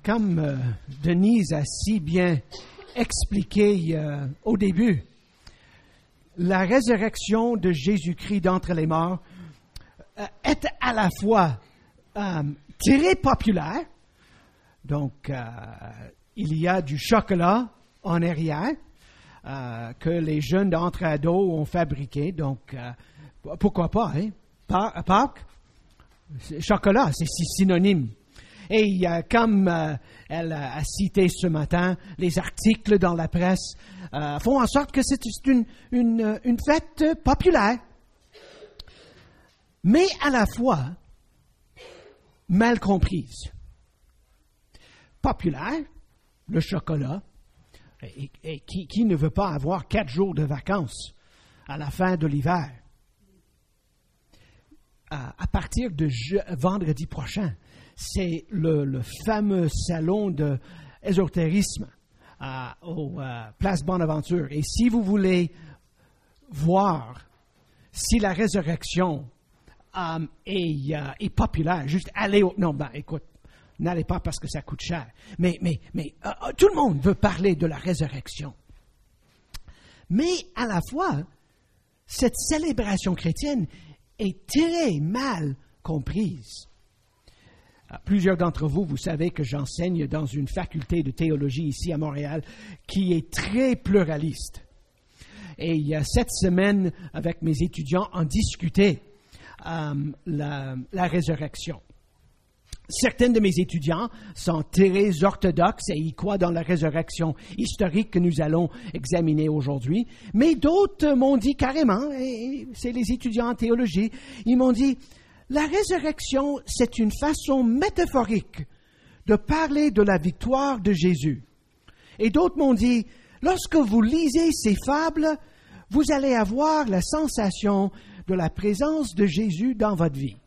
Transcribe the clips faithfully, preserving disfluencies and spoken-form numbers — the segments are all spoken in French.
comme euh, Denise a si bien expliqué euh, au début, la résurrection de Jésus-Christ d'entre les morts euh, est à la fois euh, très populaire, donc euh, il y a du chocolat en arrière euh, que les jeunes d'entre ados ont fabriqué, donc euh, pourquoi pas, hein? Pâques, chocolat, c'est synonyme. Et euh, comme euh, elle a cité ce matin, les articles dans la presse euh, font en sorte que c'est une, une, une fête populaire, mais à la fois mal comprise. Populaire, le chocolat, et, et qui, qui ne veut pas avoir quatre jours de vacances à la fin de l'hiver? À, à partir de je, vendredi prochain, c'est le, le fameux salon d'ésotérisme à au euh, Place Bonaventure. Et si vous voulez voir si la résurrection euh, est, euh, est populaire, juste allez au... Non, ben écoute, n'allez pas parce que ça coûte cher. Mais, mais, mais euh, tout le monde veut parler de la résurrection. Mais à la fois, cette célébration chrétienne est très mal comprise. Plusieurs d'entre vous, vous savez que j'enseigne dans une faculté de théologie ici à Montréal qui est très pluraliste. Et il y a cette semaine, avec mes étudiants, on discutait euh, la, la résurrection. Certains de mes étudiants sont très orthodoxes et ils croient dans la résurrection historique que nous allons examiner aujourd'hui. Mais d'autres m'ont dit carrément, et c'est les étudiants en théologie, ils m'ont dit, la résurrection, c'est une façon métaphorique de parler de la victoire de Jésus. Et d'autres m'ont dit, lorsque vous lisez ces fables, vous allez avoir la sensation de la présence de Jésus dans votre vie.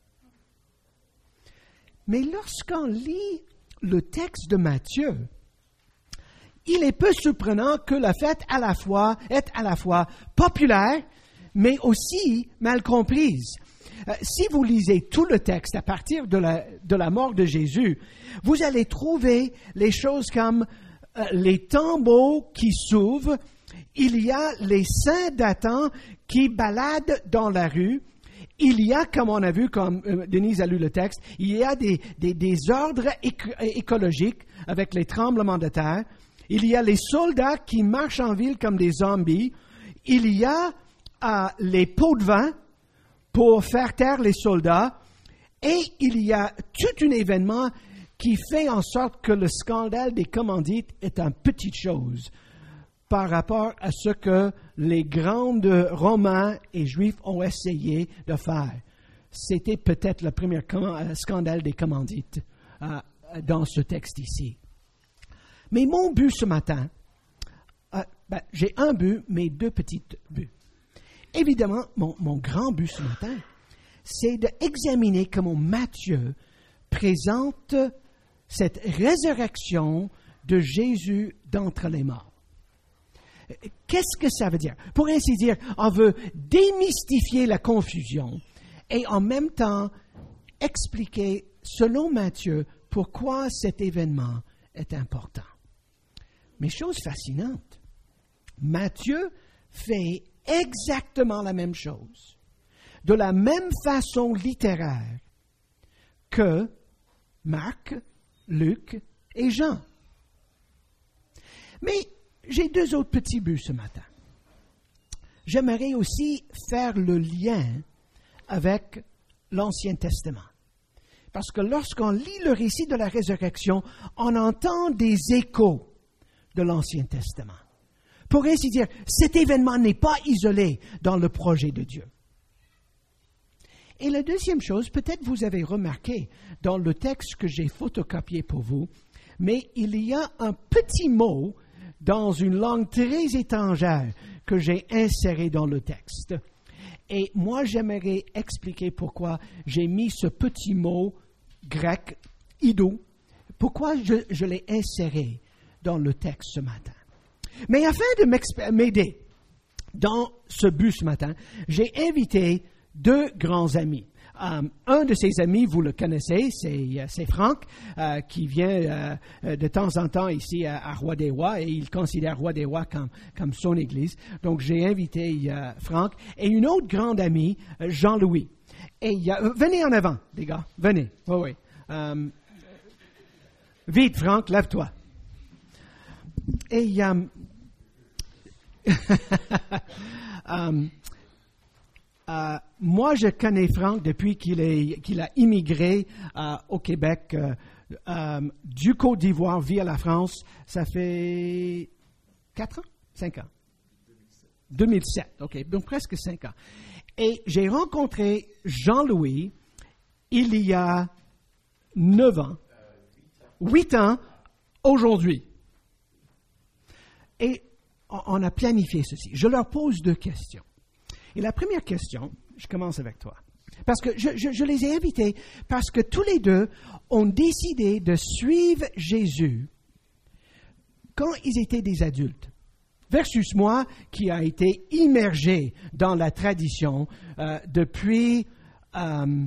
Mais lorsqu'on lit le texte de Matthieu, il est peu surprenant que la fête à la fois est à la fois populaire, mais aussi mal comprise. Euh, si vous lisez tout le texte à partir de la, de la mort de Jésus, vous allez trouver les choses comme euh, les tombeaux qui s'ouvrent, il y a les saints d'attente qui baladent dans la rue. Il y a, comme on a vu, comme euh, Denise a lu le texte, il y a des, des, des ordres éco- écologiques avec les tremblements de terre. Il y a les soldats qui marchent en ville comme des zombies. Il y a euh, les pots de vin pour faire taire les soldats. Et il y a tout un événement qui fait en sorte que le scandale des commandites est une petite chose par rapport à ce que les grands Romains et Juifs ont essayé de faire. C'était peut-être le premier scandale des commandites euh, dans ce texte ici. Mais mon but ce matin, euh, ben, j'ai un but, mais deux petits buts. Évidemment, mon, mon grand but ce matin, c'est d'examiner comment Matthieu présente cette résurrection de Jésus d'entre les morts. Qu'est-ce que ça veut dire? Pour ainsi dire, on veut démystifier la confusion et en même temps expliquer, selon Matthieu, pourquoi cet événement est important. Mais chose fascinante, Matthieu fait exactement la même chose, de la même façon littéraire que Marc, Luc et Jean. Mais j'ai deux autres petits buts ce matin. J'aimerais aussi faire le lien avec l'Ancien Testament. Parce que lorsqu'on lit le récit de la résurrection, on entend des échos de l'Ancien Testament. Pour ainsi dire, cet événement n'est pas isolé dans le projet de Dieu. Et la deuxième chose, peut-être vous avez remarqué dans le texte que j'ai photocopié pour vous, mais il y a un petit mot dans une langue très étrangère que j'ai inséré dans le texte. Et moi, j'aimerais expliquer pourquoi j'ai mis ce petit mot grec, idou, pourquoi je, je l'ai inséré dans le texte ce matin. Mais afin de m'aider dans ce but ce matin, j'ai invité deux grands amis. Um, un de ses amis, vous le connaissez, c'est, c'est Franck, euh, qui vient euh, de temps en temps ici à, à Roy-des-Rois, et il considère Roy-des-Rois comme, comme son église. Donc, j'ai invité euh, Franck et une autre grande amie, Jean-Louis. Et euh, venez en avant, les gars, venez. Oui, oui. Um, vite, Franck, lève-toi. Et um, um, Uh, moi, je connais Franck depuis qu'il, est, qu'il a immigré uh, au Québec uh, um, du Côte d'Ivoire via la France. Ça fait quatre ans? Cinq ans? deux mille sept. OK, donc presque cinq ans. Et j'ai rencontré Jean-Louis il y a neuf ans, huit ans aujourd'hui. Et on a planifié ceci. Je leur pose deux questions. Et la première question, je commence avec toi, parce que je, je, je les ai invités, parce que tous les deux ont décidé de suivre Jésus quand ils étaient des adultes, versus moi qui a été immergé dans la tradition euh, depuis, euh,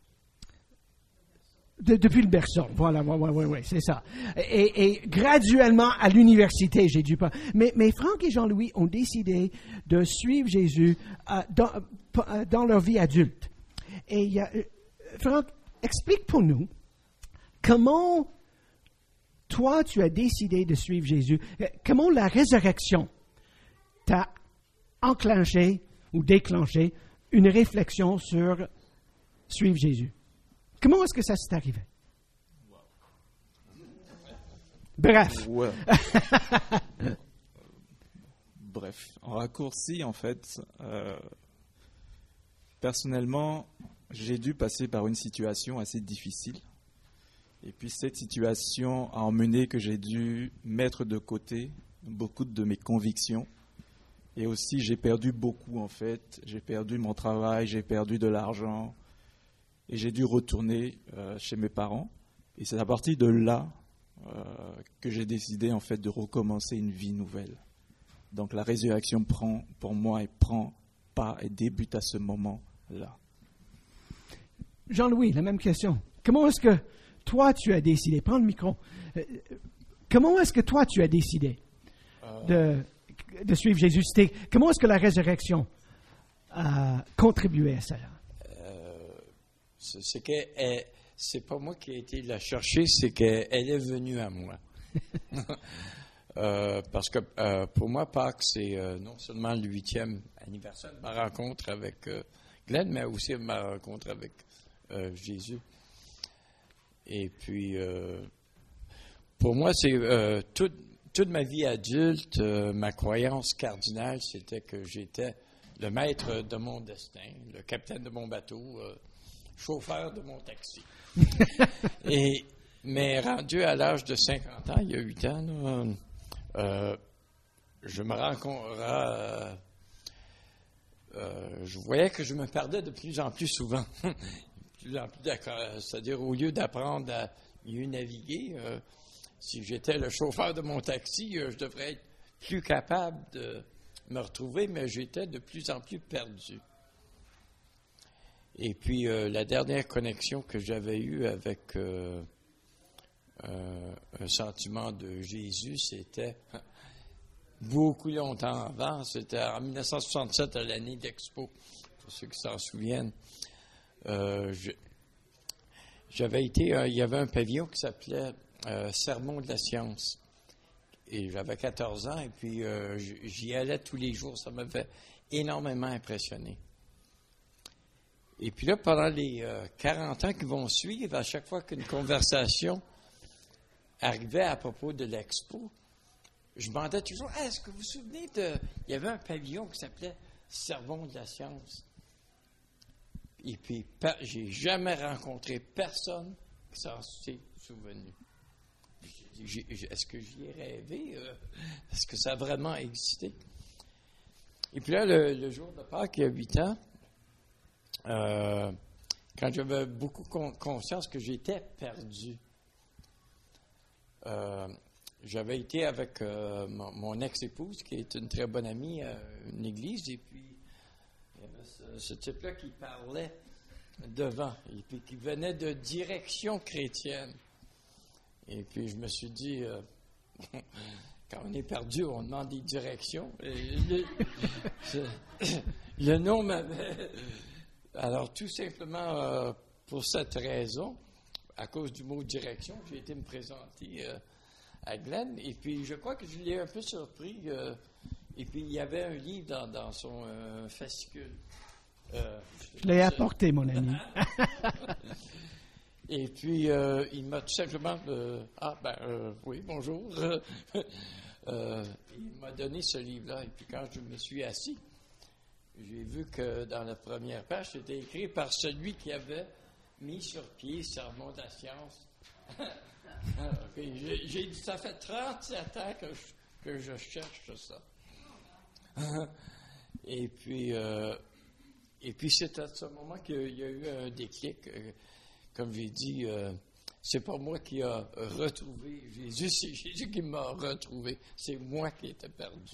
de, depuis le berceau. Voilà, oui, oui, oui, ouais, c'est ça. Et, et graduellement à l'université, j'ai dû pas. Mais, mais Franck et Jean-Louis ont décidé de suivre Jésus euh, dans, euh, dans leur vie adulte. Et euh, Franck, explique pour nous comment toi tu as décidé de suivre Jésus. Comment la résurrection t'a enclenché ou déclenché une réflexion sur suivre Jésus. Comment est-ce que ça s'est arrivé? Bref. Ouais. Bref, en raccourci, en fait, euh, personnellement, j'ai dû passer par une situation assez difficile. Et puis cette situation a emmené que j'ai dû mettre de côté beaucoup de mes convictions. Et aussi, j'ai perdu beaucoup, en fait. J'ai perdu mon travail, j'ai perdu de l'argent. Et j'ai dû retourner euh, chez mes parents. Et c'est à partir de là euh, que j'ai décidé en fait de recommencer une vie nouvelle. Donc la résurrection prend pour moi et prend pas et débute à ce moment-là. Jean-Louis, la même question. Comment est-ce que toi tu as décidé? Prends le micro. Euh, comment est-ce que toi tu as décidé euh... de, de suivre Jésus? C'était, comment est-ce que la résurrection a contribué à cela? C'est, c'est que elle, c'est pas moi qui ai été la chercher, c'est qu'elle est venue à moi. euh, parce que euh, pour moi, Pâques, c'est euh, non seulement le huitième anniversaire de ma rencontre avec euh, Glenn, mais aussi de ma rencontre avec euh, Jésus. Et puis, euh, pour moi, c'est euh, toute, toute ma vie adulte, euh, ma croyance cardinale, c'était que j'étais le maître de mon destin, le capitaine de mon bateau, euh, chauffeur de mon taxi. Et, mais rendu à l'âge de cinquante ans, il y a huit ans, là, euh, je me rends compte, euh, euh, je voyais que je me perdais de plus en plus souvent. de plus en plus d'accord. C'est-à-dire, au lieu d'apprendre à mieux naviguer, euh, si j'étais le chauffeur de mon taxi, euh, je devrais être plus capable de me retrouver, mais j'étais de plus en plus perdu. Et puis, euh, la dernière connexion que j'avais eue avec euh, euh, un sentiment de Jésus, c'était beaucoup longtemps avant. C'était en dix-neuf cent soixante-sept, à l'année d'Expo, pour ceux qui s'en souviennent. Euh, je, j'avais été, euh, il y avait un pavillon qui s'appelait euh, Sermon de la science. Et j'avais quatorze ans, et puis euh, j'y allais tous les jours. Ça m'avait énormément impressionné. Et puis là, pendant les euh, quarante ans qui vont suivre, à chaque fois qu'une conversation arrivait à propos de l'Expo, je demandais toujours, ah, est-ce que vous vous souvenez de... Il y avait un pavillon qui s'appelait Sermon de la science. Et puis, per... j'ai jamais rencontré personne qui s'en s'est souvenu. J'ai... Est-ce que j'y ai rêvé? Euh, est-ce que ça a vraiment existé? Et puis là, le, le jour de Pâques, il y a huit ans, Euh, quand j'avais beaucoup con- conscience que j'étais perdu, euh, j'avais été avec euh, mon, mon ex-épouse, qui est une très bonne amie, à une église, et puis il y avait ce, ce type-là qui parlait devant, et puis qui venait de direction chrétienne. Et puis je me suis dit, euh, quand on est perdu, on demande des directions. Et le, je, le nom m'avait... Alors tout simplement, euh, pour cette raison, à cause du mot direction, j'ai été me présenter euh, à Glenn, et puis je crois que je l'ai un peu surpris, euh, et puis il y avait un livre dans, dans son euh, fascicule. Euh, je l'ai apporté, mon ami. Et puis, euh, il m'a tout simplement... Euh, ah, ben, euh, oui, bonjour. euh, il m'a donné ce livre-là. Et puis, quand je me suis assis, j'ai vu que dans la première page, c'était écrit par celui qui avait mis sur pied Sermon de la science. Okay, j'ai, j'ai dit, ça fait trente-sept ans que je, que je cherche ça. Et puis... Euh, Et puis, c'est à ce moment qu'il y a eu un déclic. Comme j'ai dit, euh, c'est pas moi qui a retrouvé Jésus, c'est Jésus qui m'a retrouvé. C'est moi qui étais perdu.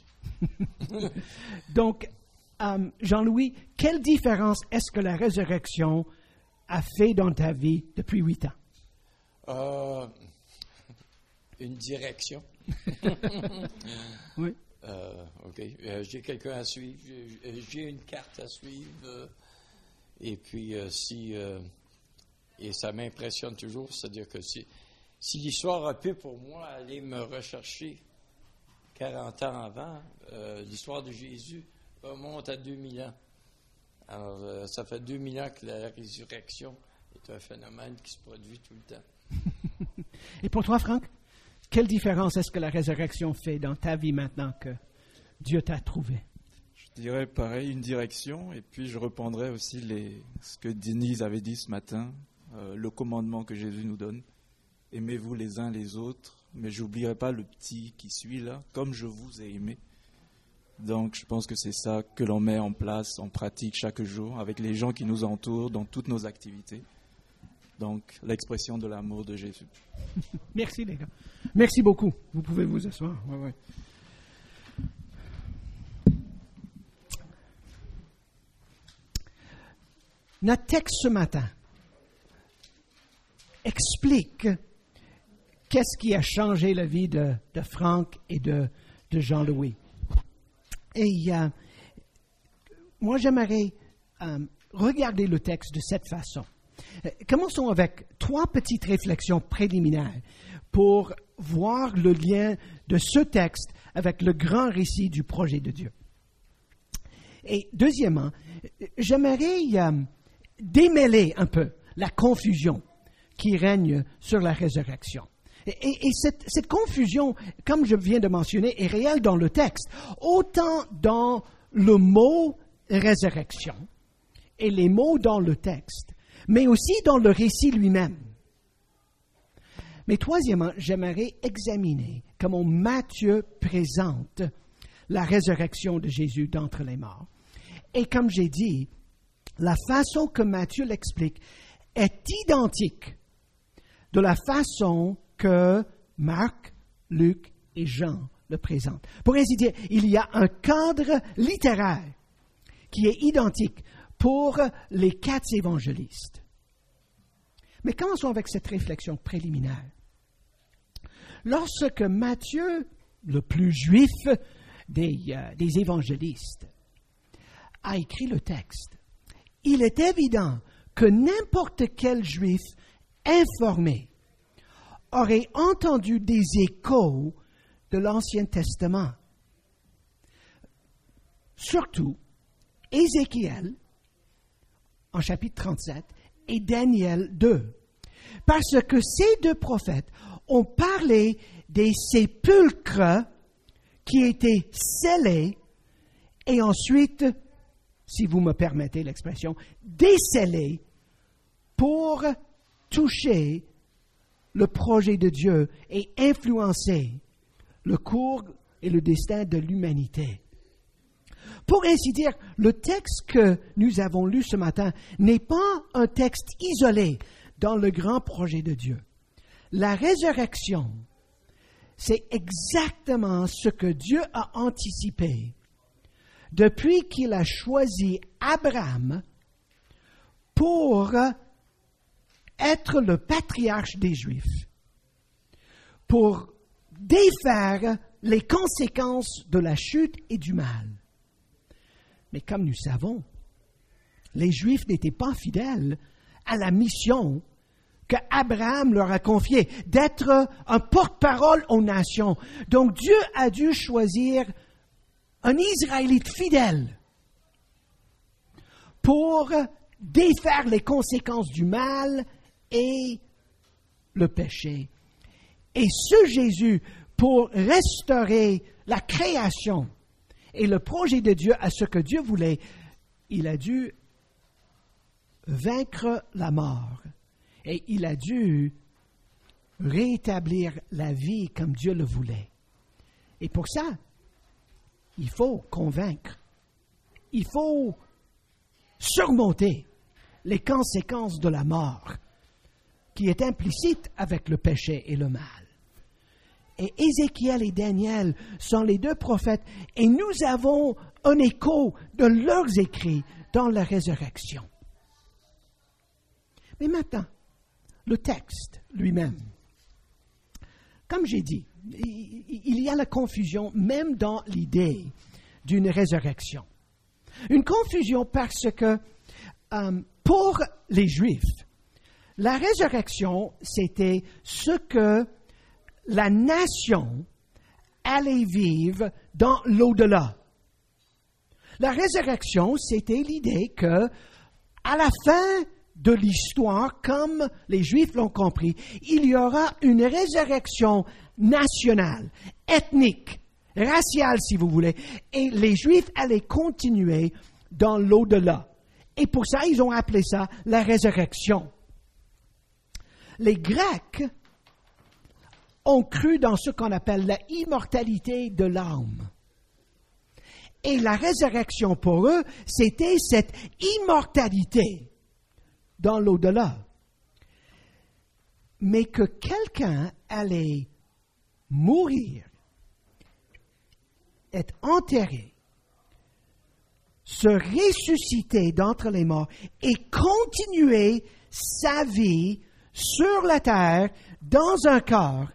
Donc, euh, Jean-Louis, quelle différence est-ce que la résurrection a fait dans ta vie depuis huit ans? Euh, une direction. Oui. Euh, OK. Euh, j'ai quelqu'un à suivre. J'ai, j'ai une carte à suivre. Euh, et puis, euh, si... Euh, et ça m'impressionne toujours, c'est-à-dire que si, si l'histoire a pu, pour moi, aller me rechercher quarante ans avant, euh, l'histoire de Jésus remonte à deux mille ans. Alors, euh, ça fait deux mille ans que la résurrection est un phénomène qui se produit tout le temps. Et pour toi, Franck? Quelle différence est-ce que la résurrection fait dans ta vie maintenant que Dieu t'a trouvé? Je dirais pareil, une direction, et puis je reprendrai aussi les, ce que Denise avait dit ce matin, euh, le commandement que Jésus nous donne. Aimez-vous les uns les autres, mais je n'oublierai pas le petit qui suit là, comme je vous ai aimé. Donc je pense que c'est ça que l'on met en place, en pratique chaque jour, avec les gens qui nous entourent dans toutes nos activités. Donc, l'expression de l'amour de Jésus. Merci, les gars. Merci beaucoup. Vous pouvez vous asseoir. Ouais, ouais. Notre texte ce matin explique qu'est-ce qui a changé la vie de, de Franck et de, de Jean-Louis. Et euh, moi, j'aimerais euh, regarder le texte de cette façon. Commençons avec trois petites réflexions préliminaires pour voir le lien de ce texte avec le grand récit du projet de Dieu. Et deuxièmement, j'aimerais euh, démêler un peu la confusion qui règne sur la résurrection. Et, et, et cette, cette confusion, comme je viens de mentionner, est réelle dans le texte, autant dans le mot résurrection et les mots dans le texte, mais aussi dans le récit lui-même. Mais troisièmement, j'aimerais examiner comment Matthieu présente la résurrection de Jésus d'entre les morts. Et comme j'ai dit, la façon que Matthieu l'explique est identique de la façon que Marc, Luc et Jean le présentent. Pour ainsi dire, il y a un cadre littéraire qui est identique pour les quatre évangélistes. Mais commençons avec cette réflexion préliminaire. Lorsque Matthieu, le plus juif des, euh, des évangélistes, a écrit le texte, il est évident que n'importe quel juif informé aurait entendu des échos de l'Ancien Testament. Surtout, Ézéchiel, en chapitre trente-sept, et Daniel deux. Parce que ces deux prophètes ont parlé des sépulcres qui étaient scellés et ensuite, si vous me permettez l'expression, décellés pour toucher le projet de Dieu et influencer le cours et le destin de l'humanité. Pour ainsi dire, le texte que nous avons lu ce matin n'est pas un texte isolé dans le grand projet de Dieu. La résurrection, c'est exactement ce que Dieu a anticipé depuis qu'il a choisi Abraham pour être le patriarche des Juifs, pour défaire les conséquences de la chute et du mal. Mais comme nous savons, les Juifs n'étaient pas fidèles à la mission que Abraham leur a confiée, d'être un porte-parole aux nations. Donc Dieu a dû choisir un Israélite fidèle pour défaire les conséquences du mal et le péché. Et ce Jésus, pour restaurer la création et le projet de Dieu à ce que Dieu voulait, il a dû vaincre la mort et il a dû rétablir la vie comme Dieu le voulait. Et pour ça, il faut convaincre, il faut surmonter les conséquences de la mort qui est implicite avec le péché et le mal. Et Ézéchiel et Daniel sont les deux prophètes et nous avons un écho de leurs écrits dans la résurrection. Mais maintenant, le texte lui-même. Comme j'ai dit, il y a la confusion même dans l'idée d'une résurrection. Une confusion parce que euh, pour les Juifs, la résurrection, c'était ce que la nation allait vivre dans l'au-delà. La résurrection, c'était l'idée que, à la fin de l'histoire, comme les Juifs l'ont compris, il y aura une résurrection nationale, ethnique, raciale, si vous voulez, et les Juifs allaient continuer dans l'au-delà. Et pour ça, ils ont appelé ça la résurrection. Les Grecs ont cru dans ce qu'on appelle la immortalité de l'âme. Et la résurrection pour eux, c'était cette immortalité dans l'au-delà. Mais que quelqu'un allait mourir, être enterré, se ressusciter d'entre les morts et continuer sa vie sur la terre, dans un corps,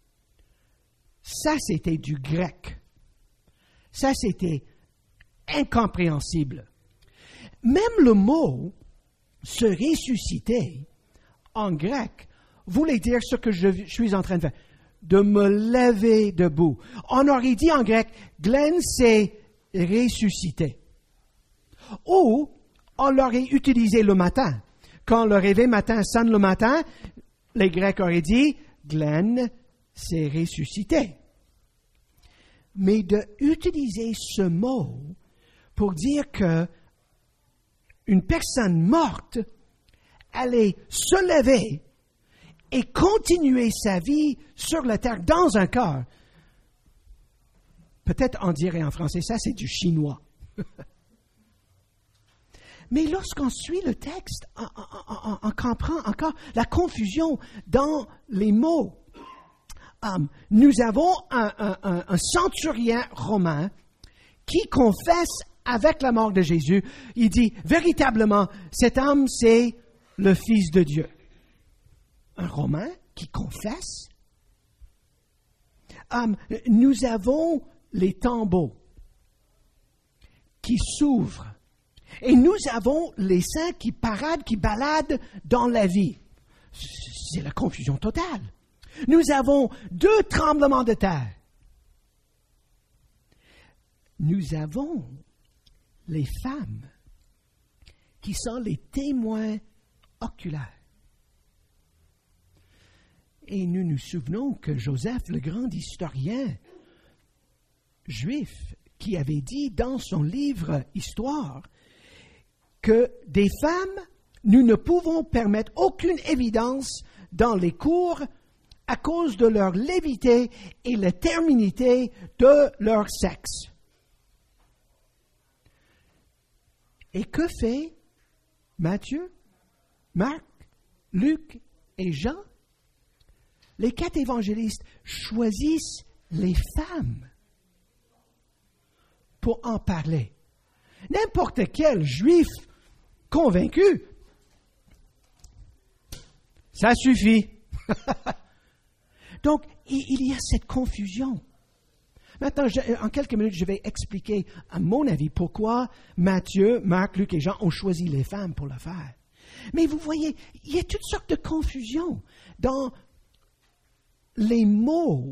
ça c'était du grec. Ça c'était incompréhensible. Même le mot se ressusciter en grec voulait dire ce que je suis en train de faire, de me lever debout. On aurait dit en grec, Glenn s'est ressuscité. Ou on l'aurait utilisé le matin. Quand le réveil matin sonne le matin, les Grecs auraient dit, Glenn s'est ressuscité. Mais d'utiliser ce mot pour dire que une personne morte allait se lever et continuer sa vie sur la terre dans un corps. Peut-être on dirait en français, ça c'est du chinois. Mais lorsqu'on suit le texte, on, on, on, on comprend encore la confusion dans les mots. Um, nous avons un, un, un, un centurion romain qui confesse avec la mort de Jésus. Il dit, véritablement, cet homme, c'est le Fils de Dieu. Un Romain qui confesse. Um, nous avons les tombeaux qui s'ouvrent. Et nous avons les saints qui paradent, qui baladent dans la vie. C'est la confusion totale. Nous avons deux tremblements de terre. Nous avons les femmes qui sont les témoins oculaires. Et nous nous souvenons que Joseph, le grand historien juif, qui avait dit dans son livre Histoire que des femmes, nous ne pouvons permettre aucune évidence dans les cours à cause de leur lévité et la terminité de leur sexe. Et que fait Matthieu, Marc, Luc et Jean? Les quatre évangélistes choisissent les femmes pour en parler. N'importe quel juif convaincu Ça suffit. Donc, il, il y a cette confusion. Maintenant, je, en quelques minutes, je vais expliquer, à mon avis, pourquoi Matthieu, Marc, Luc et Jean ont choisi les femmes pour le faire. Mais vous voyez, il y a toutes sortes de confusions dans les mots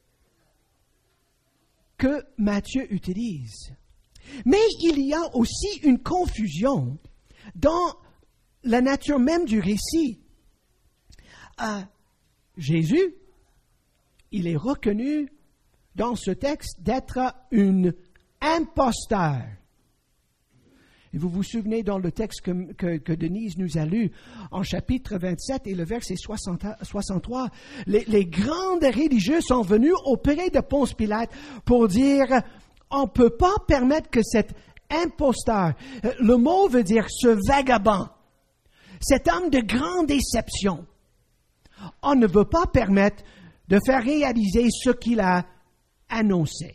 que Matthieu utilise. Mais il y a aussi une confusion dans la nature même du récit. Euh, Jésus, il est reconnu dans ce texte d'être un imposteur. Et vous vous souvenez dans le texte que, que, que Denise nous a lu, en chapitre vingt-sept et le verset soixante, soixante-trois, les, les grandes religieux sont venus auprès de Ponce Pilate pour dire, on ne peut pas permettre que cet imposteur, le mot veut dire ce vagabond, cet homme de grande déception, on ne veut pas permettre de faire réaliser ce qu'il a annoncé.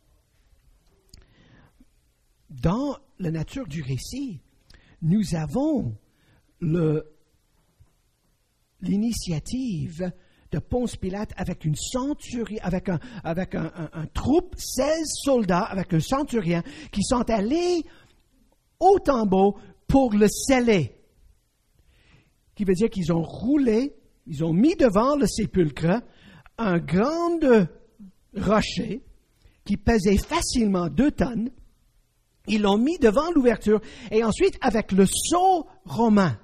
Dans la nature du récit, nous avons le, l'initiative de Ponce Pilate avec une centurie, avec un, avec un, un, un troupe, seize soldats, avec un centurien, qui sont allés au tombeau pour le sceller. Qui veut dire qu'ils ont roulé, ils ont mis devant le sépulcre un grand rocher qui pesait facilement deux tonnes. Ils l'ont mis devant l'ouverture et ensuite avec le sceau romain,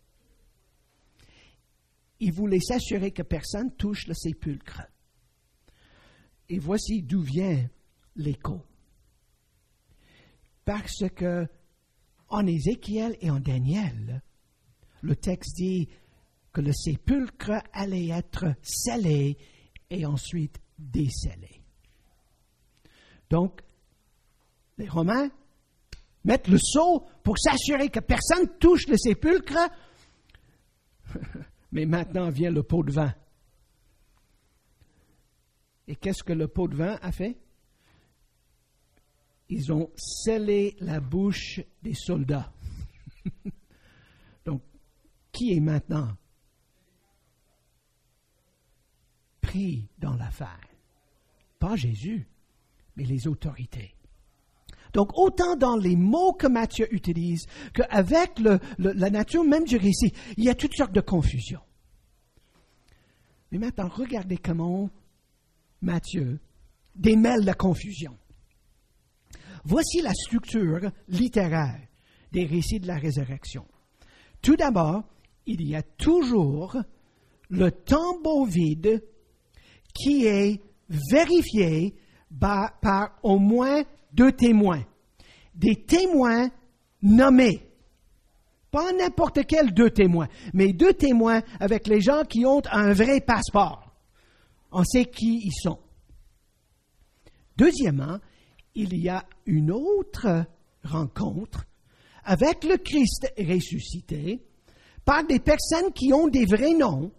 ils voulaient s'assurer que personne touche le sépulcre. Et voici d'où vient l'écho. Parce que en Ézéchiel et en Daniel, le texte dit que le sépulcre allait être scellé et ensuite décellé. Donc, les Romains mettent le sceau pour s'assurer que personne touche le sépulcre. Mais maintenant vient le pot de vin. Et qu'est-ce que le pot de vin a fait? Ils ont scellé la bouche des soldats. Donc, qui est maintenant pris dans l'affaire? Pas Jésus, mais les autorités. Donc, autant dans les mots que Matthieu utilise qu'avec le, le, la nature même du récit, il y a toutes sortes de confusions. Mais maintenant, regardez comment Matthieu démêle la confusion. Voici la structure littéraire des récits de la résurrection. Tout d'abord, il y a toujours le tombeau vide qui est vérifié par, par au moins deux témoins. Des témoins nommés. Pas n'importe quels deux témoins, mais deux témoins avec les gens qui ont un vrai passeport. On sait qui ils sont. Deuxièmement, il y a une autre rencontre avec le Christ ressuscité par des personnes qui ont des vrais noms.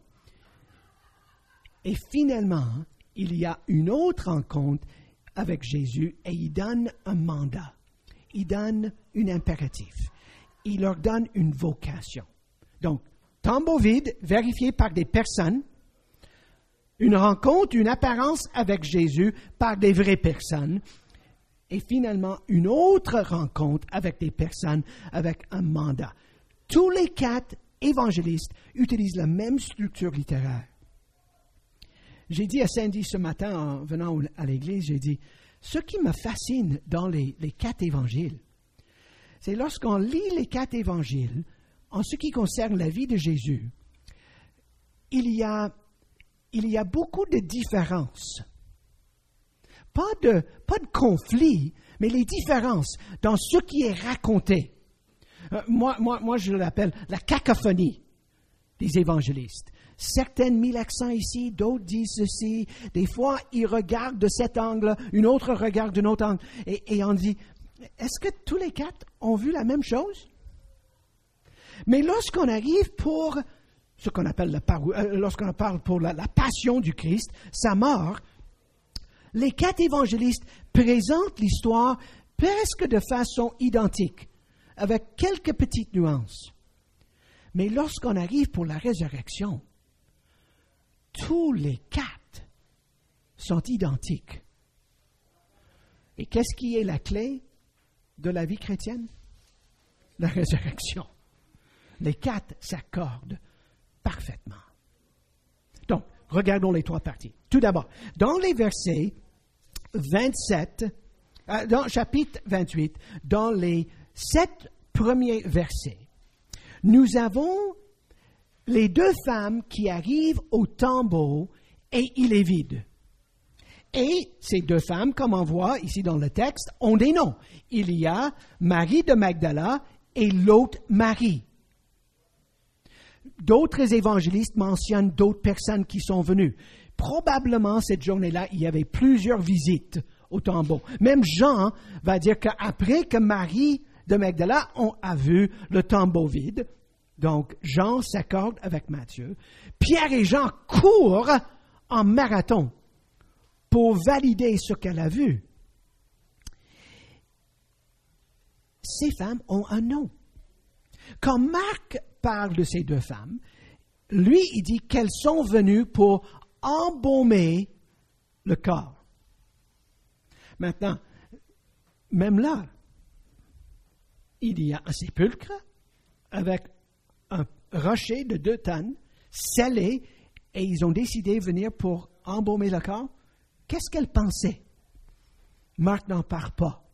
Et finalement, il y a une autre rencontre avec Jésus et il donne un mandat. Il donne un impératif. Il leur donne une vocation. Donc, tombeau vide, vérifié par des personnes, une rencontre, une apparence avec Jésus par des vraies personnes, et finalement une autre rencontre avec des personnes avec un mandat. Tous les quatre évangélistes utilisent la même structure littéraire. J'ai dit à Sandy ce matin en venant à l'église, j'ai dit, ce qui me fascine dans les, les quatre évangiles, c'est lorsqu'on lit les quatre évangiles, en ce qui concerne la vie de Jésus, il y a, il y a beaucoup de différences. Pas de, pas de conflit, mais les différences dans ce qui est raconté. Euh, moi, moi, moi, je l'appelle la cacophonie des évangélistes. Certaines mis l'accent ici, d'autres disent ceci. Des fois, ils regardent de cet angle, une autre regarde d'un autre angle. Et, et on dit, est-ce que tous les quatre ont vu la même chose? Mais lorsqu'on arrive pour ce qu'on appelle la parole, euh, lorsqu'on parle pour la, la passion du Christ, sa mort, les quatre évangélistes présentent l'histoire presque de façon identique, avec quelques petites nuances. Mais lorsqu'on arrive pour la résurrection, tous les quatre sont identiques. Et qu'est-ce qui est la clé de la vie chrétienne? La résurrection. Les quatre s'accordent parfaitement. Donc, regardons les trois parties. Tout d'abord, dans les versets vingt-sept, euh, dans chapitre vingt-huit, dans les sept premiers versets, nous avons les deux femmes qui arrivent au tombeau et il est vide. Et ces deux femmes, comme on voit ici dans le texte, ont des noms. Il y a Marie de Magdala et l'autre Marie. D'autres évangélistes mentionnent d'autres personnes qui sont venues. Probablement, cette journée-là, il y avait plusieurs visites au tombeau. Même Jean va dire qu'après que Marie de Magdala a vu le tombeau vide, donc Jean s'accorde avec Matthieu, Pierre et Jean courent en marathon pour valider ce qu'elle a vu. Ces femmes ont un nom. Quand Marc parle de ces deux femmes, lui, il dit qu'elles sont venues pour embaumer le corps. Maintenant, même là, il y a un sépulcre avec un rocher de deux tonnes scellé et ils ont décidé de venir pour embaumer le corps. Qu'est-ce qu'elle pensait? Marc n'en parle pas.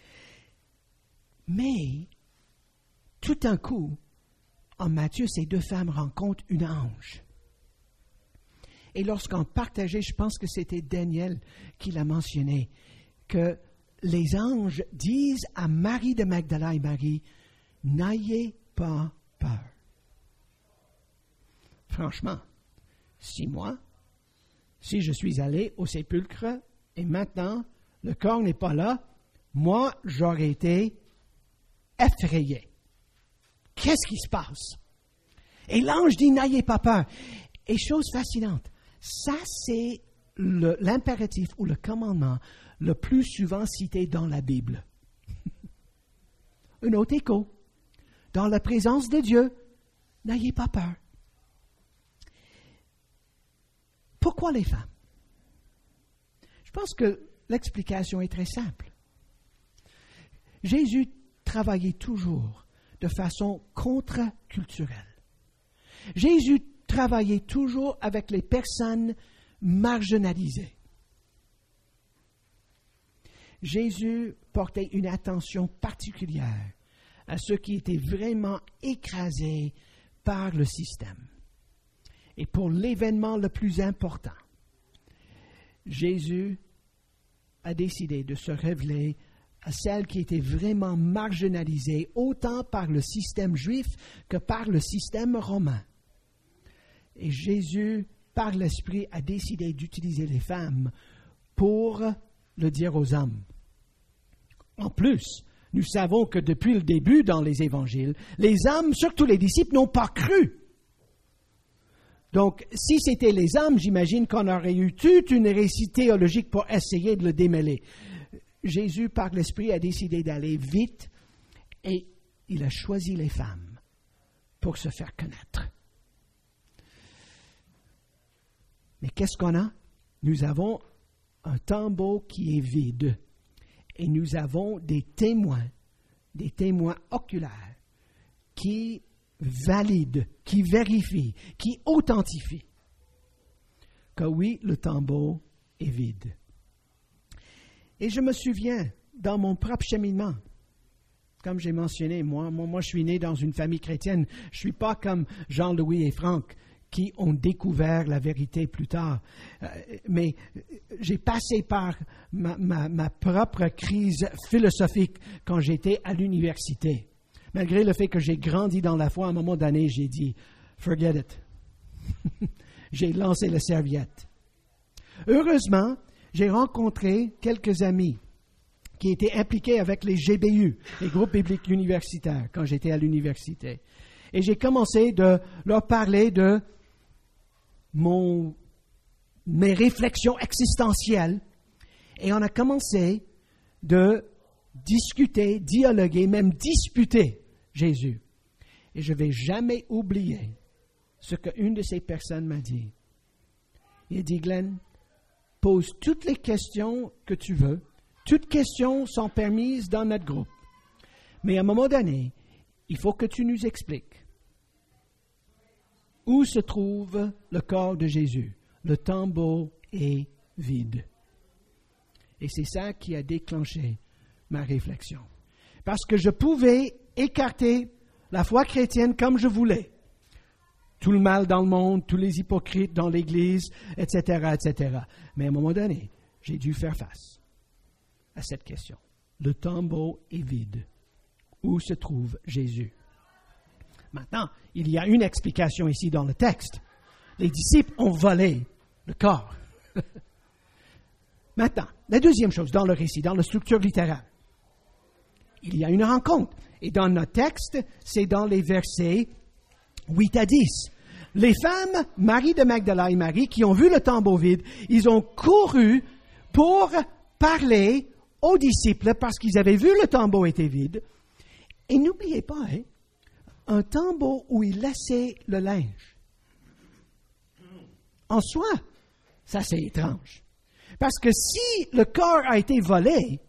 Mais, tout d'un coup, en Matthieu, ces deux femmes rencontrent une ange. Et lorsqu'on partageait, je pense que c'était Daniel qui l'a mentionné, que les anges disent à Marie de Magdala et Marie, « N'ayez pas peur. » Franchement, si moi, si je suis allé au sépulcre et maintenant le corps n'est pas là, moi, j'aurais été effrayé. Qu'est-ce qui se passe? Et l'ange dit, n'ayez pas peur. Et chose fascinante, ça c'est le, l'impératif ou le commandement le plus souvent cité dans la Bible. Un autre écho. Dans la présence de Dieu, n'ayez pas peur. Pourquoi les femmes? Je pense que l'explication est très simple. Jésus travaillait toujours de façon contre-culturelle. Jésus travaillait toujours avec les personnes marginalisées. Jésus portait une attention particulière à ceux qui étaient vraiment écrasés par le système. Et pour l'événement le plus important, Jésus a décidé de se révéler à celles qui étaient vraiment marginalisées, autant par le système juif que par le système romain. Et Jésus, par l'Esprit, a décidé d'utiliser les femmes pour le dire aux hommes. En plus, nous savons que depuis le début dans les évangiles, les hommes, surtout les disciples, n'ont pas cru. Donc, si c'était les hommes, j'imagine qu'on aurait eu toute une récit théologique pour essayer de le démêler. Jésus, par l'Esprit, a décidé d'aller vite et il a choisi les femmes pour se faire connaître. Mais qu'est-ce qu'on a? Nous avons un tombeau qui est vide et nous avons des témoins, des témoins oculaires qui valident, qui vérifient, qui authentifient que oui, le tombeau est vide. Et je me souviens, dans mon propre cheminement, comme j'ai mentionné, moi, moi, moi je suis né dans une famille chrétienne, je ne suis pas comme Jean-Louis et Franck, qui ont découvert la vérité plus tard. Euh, mais j'ai passé par ma, ma, ma propre crise philosophique quand j'étais à l'université. Malgré le fait que j'ai grandi dans la foi, à un moment donné, j'ai dit « forget it ». J'ai lancé la serviette. Heureusement, j'ai rencontré quelques amis qui étaient impliqués avec les G B U, les groupes bibliques universitaires, quand j'étais à l'université. Et j'ai commencé de leur parler de mon, mes réflexions existentielles. Et on a commencé de discuter, dialoguer, même disputer Jésus. Et je ne vais jamais oublier ce qu'une de ces personnes m'a dit. Il a dit, Glenn, pose toutes les questions que tu veux. Toutes questions sont permises dans notre groupe. Mais à un moment donné, il faut que tu nous expliques où se trouve le corps de Jésus. Le tombeau est vide. Et c'est ça qui a déclenché ma réflexion. Parce que je pouvais écarter la foi chrétienne comme je voulais. Tout le mal dans le monde, tous les hypocrites dans l'Église, et cetera, et cetera. Mais à un moment donné, j'ai dû faire face à cette question. Le tombeau est vide. Où se trouve Jésus? Maintenant, il y a une explication ici dans le texte. Les disciples ont volé le corps. Maintenant, la deuxième chose dans le récit, dans la structure littéraire, il y a une rencontre. Et dans notre texte, c'est dans les versets huit à dix. Les femmes, Marie de Magdala et Marie, qui ont vu le tombeau vide, ils ont couru pour parler aux disciples parce qu'ils avaient vu le tombeau était vide. Et n'oubliez pas, hein, un tombeau où ils laissaient le linge. En soi, ça c'est étrange. Parce que si le corps a été volé,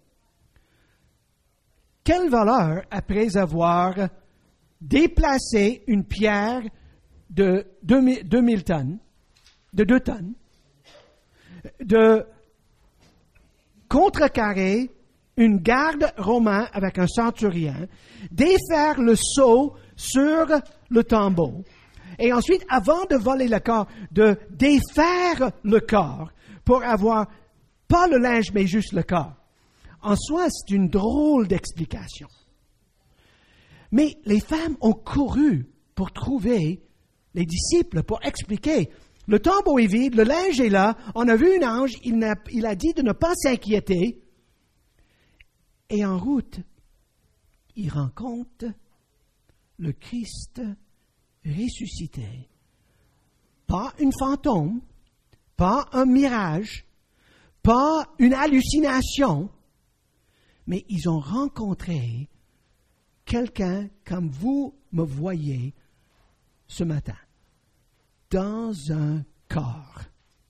quel voleur, après avoir déplacé une pierre de deux mille tonnes, de deux tonnes, de contrecarrer une garde romaine avec un centurion, défaire le sceau sur le tombeau, et ensuite, avant de voler le corps, de défaire le corps pour avoir pas le linge, mais juste le corps. En soi, c'est une drôle d'explication. Mais les femmes ont couru pour trouver les disciples, pour expliquer. Le tombeau est vide, le linge est là, on a vu un ange, il a, il a dit de ne pas s'inquiéter. Et en route, ils rencontrent le Christ ressuscité. Pas une fantôme, pas un mirage, pas une hallucination, mais ils ont rencontré quelqu'un comme vous me voyez ce matin, dans un corps.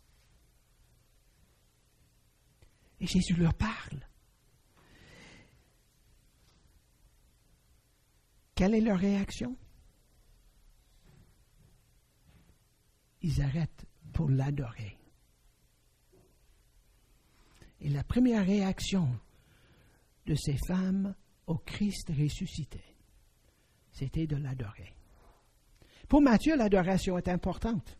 Et Jésus leur parle. Quelle est leur réaction? Ils arrêtent pour l'adorer. Et la première réaction de ces femmes au Christ ressuscité, c'était de l'adorer. Pour Matthieu, l'adoration est importante.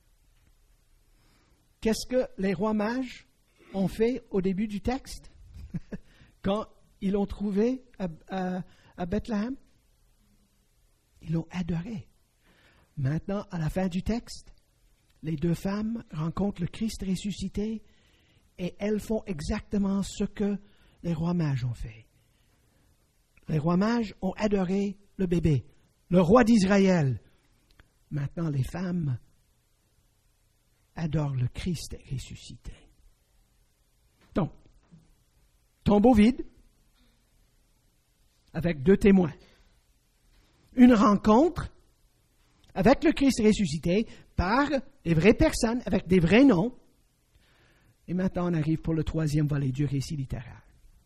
Qu'est-ce que les rois mages ont fait au début du texte, quand ils l'ont trouvé à, à, à Bethléem? Ils l'ont adoré. Maintenant, à la fin du texte, les deux femmes rencontrent le Christ ressuscité et elles font exactement ce que les rois mages ont fait. Les rois mages ont adoré le bébé, le roi d'Israël. Maintenant, les femmes adorent le Christ ressuscité. Donc, tombeau vide, avec deux témoins. Une rencontre avec le Christ ressuscité par des vraies personnes, avec des vrais noms. Et maintenant, on arrive pour le troisième volet du récit littéraire.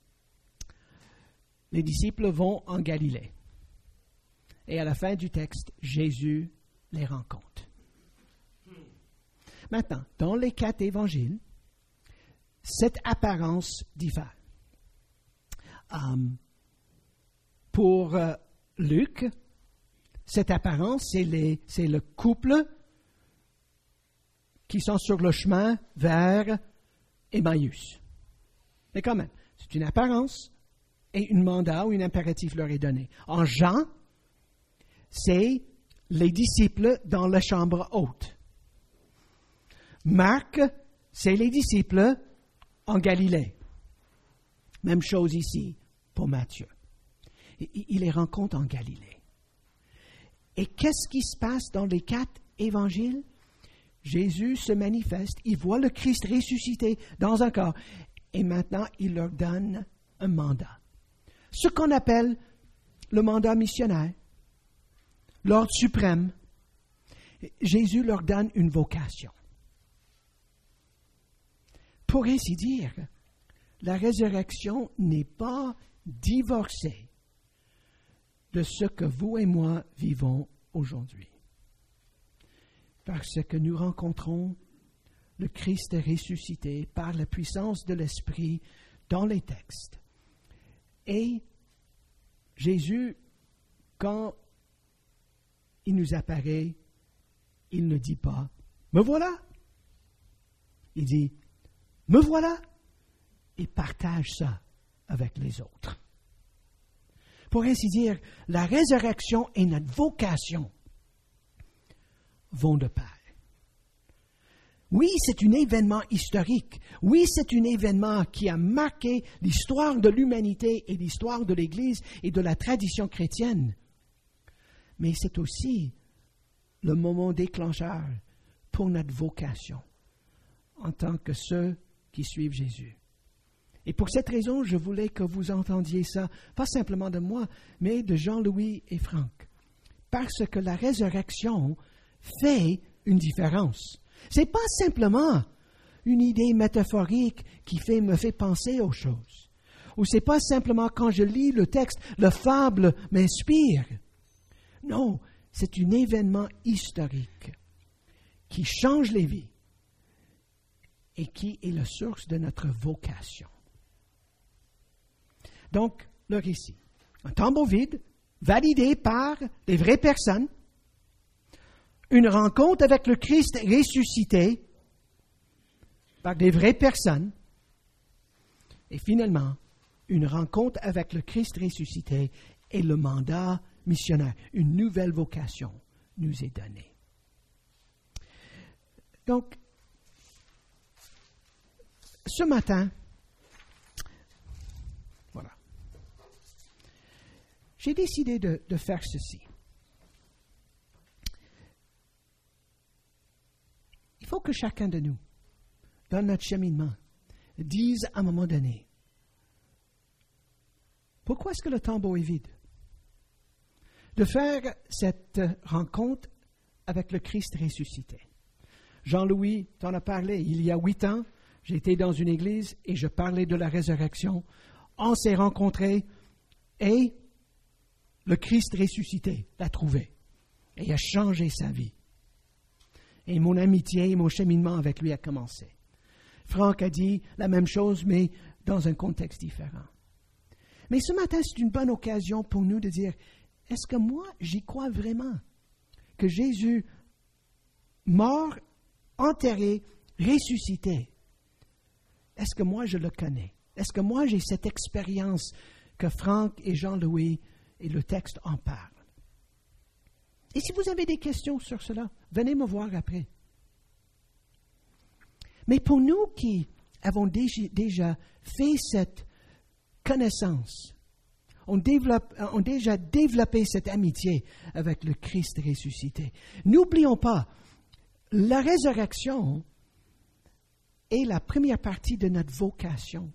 Les disciples vont en Galilée. Et à la fin du texte, Jésus les rencontre. Maintenant, dans les quatre évangiles, cette apparence diffère. Um, pour uh, Luc, cette apparence, c'est, les, c'est le couple qui sont sur le chemin vers Emmaüs. Mais quand même, c'est une apparence et un mandat ou un impératif leur est donné. En Jean, c'est les disciples dans la chambre haute. Marc, c'est les disciples en Galilée. Même chose ici pour Matthieu. Il les rencontre en Galilée. Et qu'est-ce qui se passe dans les quatre évangiles? Jésus se manifeste, il voit le Christ ressuscité dans un corps, et maintenant il leur donne un mandat. Ce qu'on appelle le mandat missionnaire, l'ordre suprême. Jésus leur donne une vocation. pour ainsi dire, la résurrection n'est pas divorcée de ce que vous et moi vivons aujourd'hui. Parce que nous rencontrons le Christ ressuscité par la puissance de l'Esprit dans les textes. Et Jésus, quand il nous apparaît, il ne dit pas « Me voilà ». Il dit « Me voilà » et partage ça avec les autres. Pour ainsi dire, la résurrection et notre vocation vont de pair. Oui, c'est un événement historique. Oui, c'est un événement qui a marqué l'histoire de l'humanité et l'histoire de l'Église et de la tradition chrétienne. Mais c'est aussi le moment déclencheur pour notre vocation en tant que ceux qui suivent Jésus. Et pour cette raison, je voulais que vous entendiez ça, pas simplement de moi, mais de Jean-Louis et Franck. Parce que la résurrection fait une différence. Ce n'est pas simplement une idée métaphorique qui fait, me fait penser aux choses. Ou ce n'est pas simplement quand je lis le texte, la fable m'inspire. Non, c'est un événement historique qui change les vies et qui est la source de notre vocation. Donc, le récit. Un tombeau vide, validé par des vraies personnes, une rencontre avec le Christ ressuscité par des vraies personnes, et finalement, une rencontre avec le Christ ressuscité et le mandat missionnaire. Une nouvelle vocation nous est donnée. Donc, ce matin, voilà, j'ai décidé de, de faire ceci. Il faut que chacun de nous, dans notre cheminement, dise à un moment donné, pourquoi est-ce que le tombeau est vide? De faire cette rencontre avec le Christ ressuscité. Jean-Louis t'en a parlé il y a huit ans. J'étais dans une église et je parlais de la résurrection. On s'est rencontrés et le Christ ressuscité l'a trouvé et a changé sa vie. Et mon amitié et mon cheminement avec lui a commencé. Franck a dit la même chose, mais dans un contexte différent. Mais ce matin, c'est une bonne occasion pour nous de dire, est-ce que moi, j'y crois vraiment que Jésus, mort, enterré, ressuscité, est-ce que moi, je le connais? Est-ce que moi, j'ai cette expérience que Franck et Jean-Louis et le texte en parlent? Et si vous avez des questions sur cela, venez me voir après. Mais pour nous qui avons déjà, déjà fait cette connaissance, on, développe, on a déjà développé cette amitié avec le Christ ressuscité. N'oublions pas, la résurrection est la première partie de notre vocation.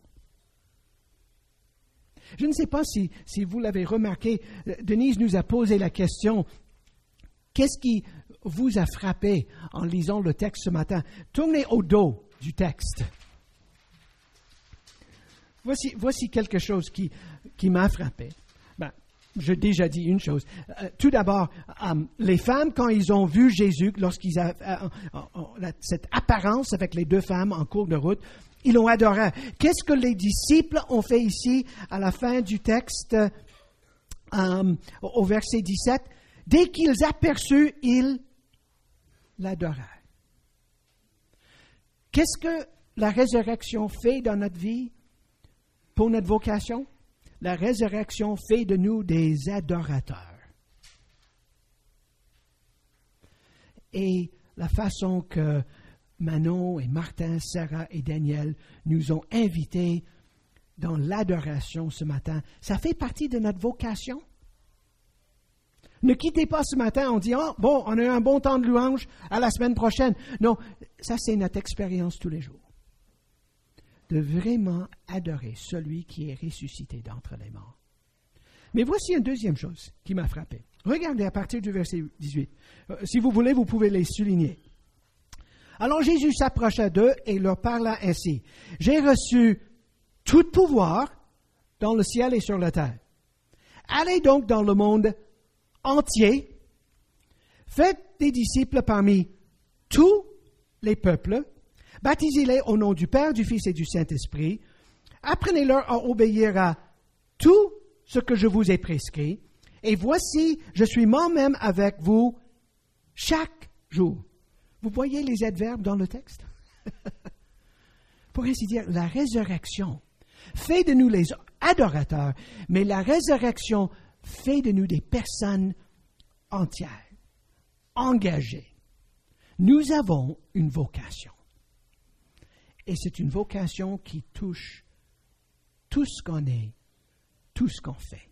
Je ne sais pas si, si vous l'avez remarqué, Denise nous a posé la question, qu'est-ce qui vous a frappé en lisant le texte ce matin? Tournez au dos du texte. Voici, voici quelque chose qui, qui m'a frappé. Ben, j'ai déjà dit une chose. Euh, tout d'abord, euh, les femmes, quand ils ont vu Jésus, lorsqu'ils ont euh, euh, cette apparence avec les deux femmes en cours de route, ils l'ont adoré. Qu'est-ce que les disciples ont fait ici à la fin du texte, euh, au verset dix-sept? Dès qu'ils aperçurent, ils l'adorèrent. Qu'est-ce que la résurrection fait dans notre vie pour notre vocation? La résurrection fait de nous des adorateurs. Et la façon que Manon et Martin, Sarah et Daniel nous ont invités dans l'adoration ce matin, ça fait partie de notre vocation. Ne quittez pas ce matin en disant, oh, bon, on a eu un bon temps de louange, à la semaine prochaine. Non, ça c'est notre expérience tous les jours. De vraiment adorer celui qui est ressuscité d'entre les morts. Mais voici une deuxième chose qui m'a frappé. Regardez à partir du verset dix-huit. Euh, si vous voulez, vous pouvez les souligner. Alors Jésus s'approcha d'eux et leur parla ainsi. « J'ai reçu tout pouvoir dans le ciel et sur la terre. Allez donc dans le monde entier, faites des disciples parmi tous les peuples, baptisez-les au nom du Père, du Fils et du Saint-Esprit, apprenez-leur à obéir à tout ce que je vous ai prescrit, et voici, je suis moi-même avec vous chaque jour. » Vous voyez les adverbes dans le texte? Pour ainsi dire, la résurrection fait de nous les adorateurs, mais la résurrection fait de nous des personnes entières, engagées. Nous avons une vocation. Et c'est une vocation qui touche tout ce qu'on est, tout ce qu'on fait.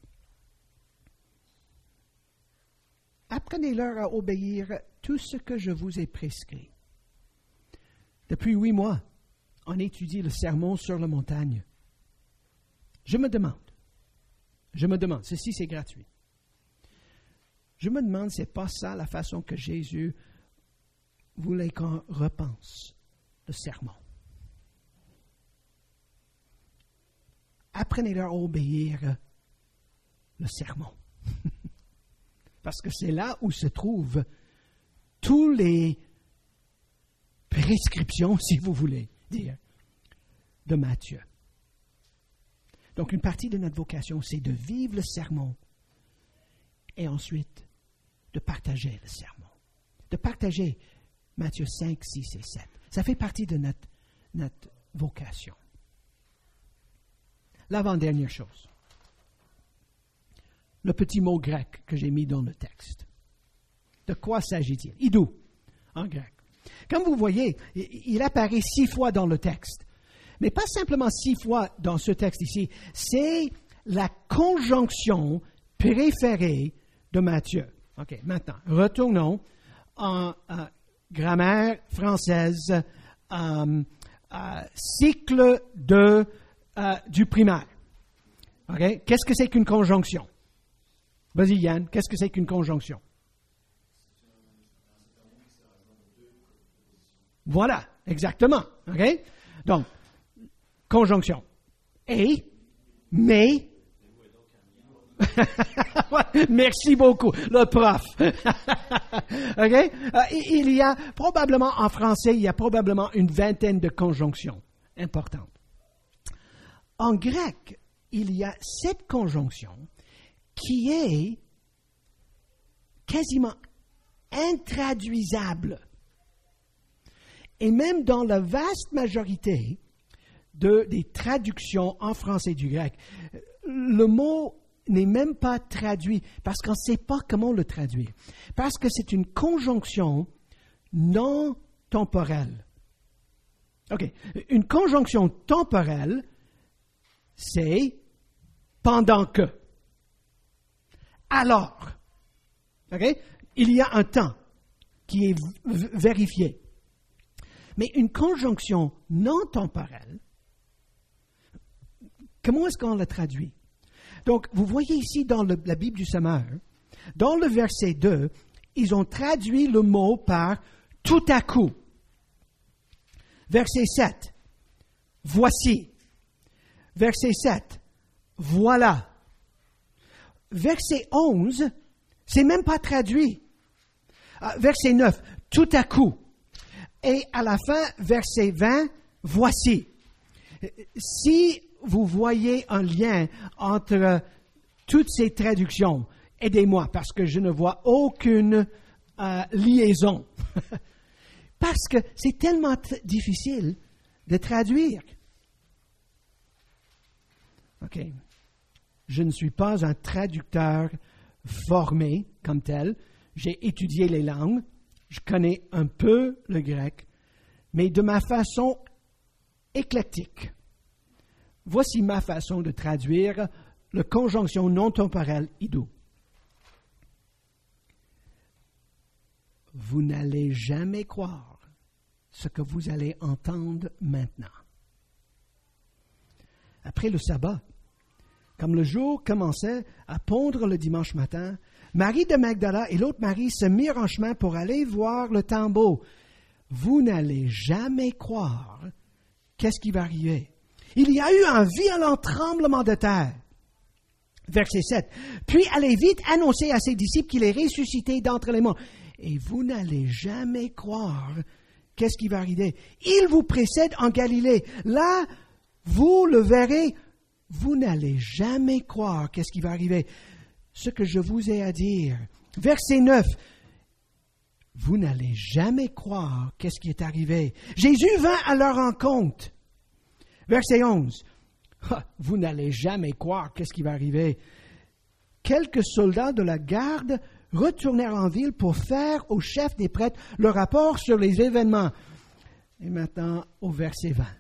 Apprenez-leur à obéir tout ce que je vous ai prescrit. Depuis huit mois, on étudie le sermon sur la montagne. Je me demande, je me demande, ceci c'est gratuit. Je me demande, c'est pas ça la façon que Jésus voulait qu'on repense le sermon. Apprenez-leur à obéir le sermon. Parce que c'est là où se trouvent toutes les prescriptions, si vous voulez dire, de Matthieu. Donc, une partie de notre vocation, c'est de vivre le sermon et ensuite de partager le sermon. De partager Matthieu cinq, six et sept. Ça fait partie de notre, notre vocation. L'avant-dernière chose. Le petit mot grec que j'ai mis dans le texte. De quoi s'agit-il? Idou, en grec. Comme vous voyez, il apparaît six fois dans le texte. Mais pas simplement six fois dans ce texte ici. C'est la conjonction préférée de Matthieu. OK, maintenant, retournons en euh, grammaire française, euh, euh, cycle de, euh, du primaire. OK? Qu'est-ce que c'est qu'une conjonction? Vas-y, Yann, qu'est-ce que c'est qu'une conjonction? Voilà, exactement. OK? Donc, conjonction. Et, mais. Merci beaucoup, le prof. OK? Il y a probablement, en français, il y a probablement une vingtaine de conjonctions importantes. En grec, il y a cette conjonction qui est quasiment intraduisable. Et même dans la vaste majorité de, des traductions en français du grec, le mot n'est même pas traduit parce qu'on ne sait pas comment le traduire. Parce que c'est une conjonction non temporelle. OK. Une conjonction temporelle, c'est pendant que. Alors. OK? Il y a un temps qui est v- vérifié. Mais une conjonction non temporelle, comment est-ce qu'on la traduit? Donc, vous voyez ici dans le, la Bible du Sommeur, dans le verset deux, ils ont traduit le mot par « tout à coup ». Verset sept, « voici ». Verset sept, « voilà ». Verset onze, c'est même pas traduit. Verset neuf, « tout à coup ». Et à la fin, verset vingt, « voici ». Si vous voyez un lien entre toutes ces traductions, aidez-moi, parce que je ne vois aucune euh, liaison. Parce que c'est tellement t- difficile de traduire. OK. Je ne suis pas un traducteur formé comme tel. J'ai étudié les langues. Je connais un peu le grec, mais de ma façon éclectique. Voici ma façon de traduire la conjonction non temporelle idou. Vous n'allez jamais croire ce que vous allez entendre maintenant. Après le sabbat, comme le jour commençait à pondre le dimanche matin, Marie de Magdala et l'autre Marie se mirent en chemin pour aller voir le tombeau. vous n'allez jamais croire qu'est-ce qui va arriver. Il y a eu un violent tremblement de terre. Verset sept. Puis allez vite annoncer à ses disciples qu'il est ressuscité d'entre les morts. Et vous n'allez jamais croire qu'est-ce qui va arriver. Il vous précède en Galilée. Là, vous le verrez. Vous n'allez jamais croire qu'est-ce qui va arriver. Ce que je vous ai à dire. Verset neuf. Vous n'allez jamais croire qu'est-ce qui est arrivé. Jésus vint à leur rencontre. Verset onze. Ah, vous n'allez jamais croire qu'est-ce qui va arriver. Quelques soldats de la garde retournèrent en ville pour faire au chef des prêtres le rapport sur les événements. Et maintenant, au verset vingt.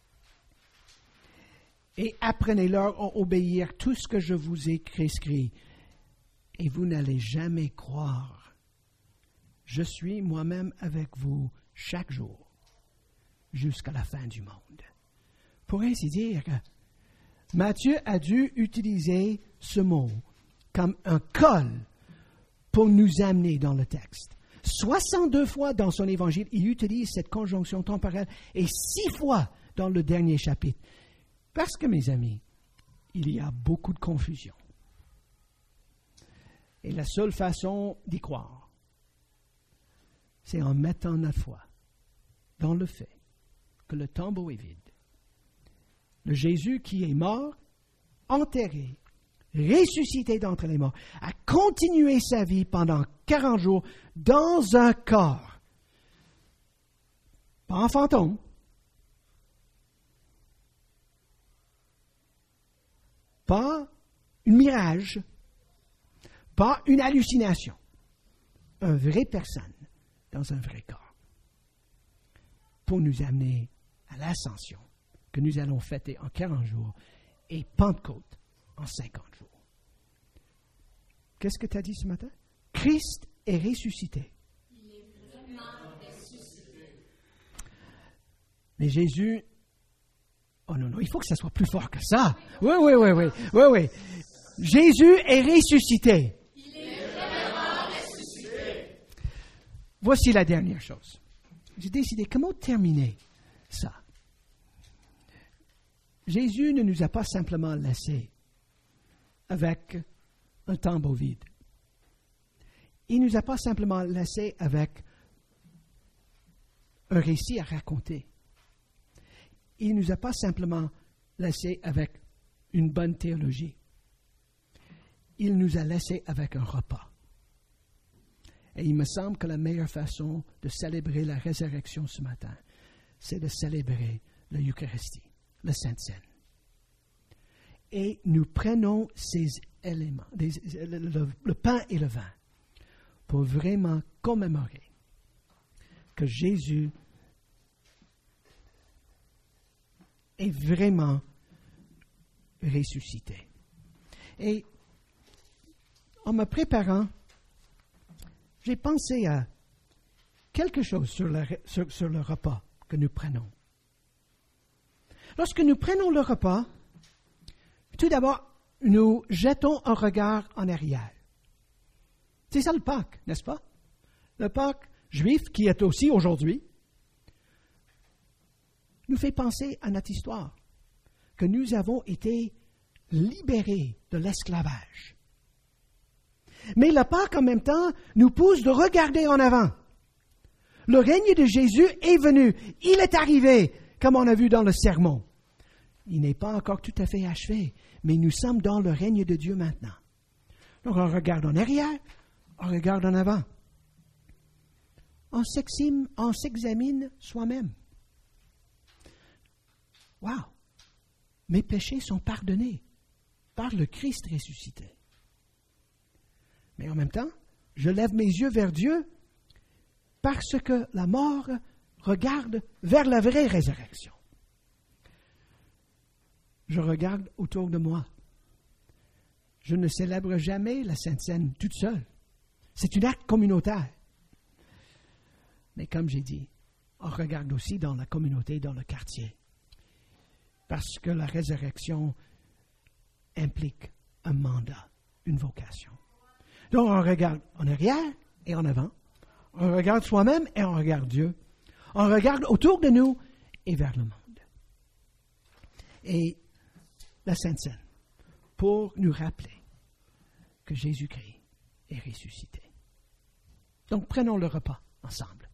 Et apprenez-leur à obéir tout ce que je vous ai prescrit. Et vous n'allez jamais croire. Je suis moi-même avec vous chaque jour, jusqu'à la fin du monde. Pour ainsi dire, Matthieu a dû utiliser ce mot comme un col pour nous amener dans le texte. soixante-deux fois dans son évangile, il utilise cette conjonction temporelle et six fois dans le dernier chapitre. Parce que, mes amis, il y a beaucoup de confusion. Et la seule façon d'y croire, c'est en mettant notre foi dans le fait que le tombeau est vide. Le Jésus qui est mort, enterré, ressuscité d'entre les morts, a continué sa vie pendant quarante jours dans un corps. Pas en fantôme. Pas un mirage. Pas une hallucination. Une vraie personne dans un vrai corps. Pour nous amener à l'ascension que nous allons fêter en quarante jours et Pentecôte en cinquante jours. Qu'est-ce que tu as dit ce matin? Christ est ressuscité. Il est vraiment ressuscité. Mais Jésus... Oh non, non, il faut que ça soit plus fort que ça. Oui, oui, oui, oui, oui, oui. Jésus est ressuscité. Il est vraiment ressuscité. Voici la dernière chose. J'ai décidé comment terminer ça. Jésus ne nous a pas simplement laissés avec un tombeau vide. Il ne nous a pas simplement laissés avec un récit à raconter. Il ne nous a pas simplement laissés avec une bonne théologie. Il nous a laissés avec un repas. Et il me semble que la meilleure façon de célébrer la résurrection ce matin, c'est de célébrer l'Eucharistie, le Sainte-Seine. Et nous prenons ces éléments, des, le, le, le pain et le vin, pour vraiment commémorer que Jésus est vraiment ressuscité. Et en me préparant, j'ai pensé à quelque chose sur le, sur, sur le repas que nous prenons. Lorsque nous prenons le repas, tout d'abord, nous jetons un regard en arrière. C'est ça le Pâques, n'est-ce pas? Le Pâques juif, qui est aussi aujourd'hui, nous fait penser à notre histoire, que nous avons été libérés de l'esclavage. Mais le Pâques, en même temps, nous pousse de regarder en avant. Le règne de Jésus est venu. Il est arrivé, comme on a vu dans le sermon. Il n'est pas encore tout à fait achevé, mais nous sommes dans le règne de Dieu maintenant. Donc, on regarde en arrière, on regarde en avant. On s'examine, on s'examine soi-même. Wow! Mes péchés sont pardonnés par le Christ ressuscité. Mais en même temps, je lève mes yeux vers Dieu parce que la mort regarde vers la vraie résurrection. Je regarde autour de moi. Je ne célèbre jamais la Sainte Seine toute seule. C'est un acte communautaire. Mais comme j'ai dit, on regarde aussi dans la communauté, dans le quartier. Parce que la résurrection implique un mandat, une vocation. Donc on regarde en arrière et en avant. On regarde soi-même et on regarde Dieu. On regarde autour de nous et vers le monde. Et la Sainte Seine, pour nous rappeler que Jésus-Christ est ressuscité. Donc prenons le repas ensemble.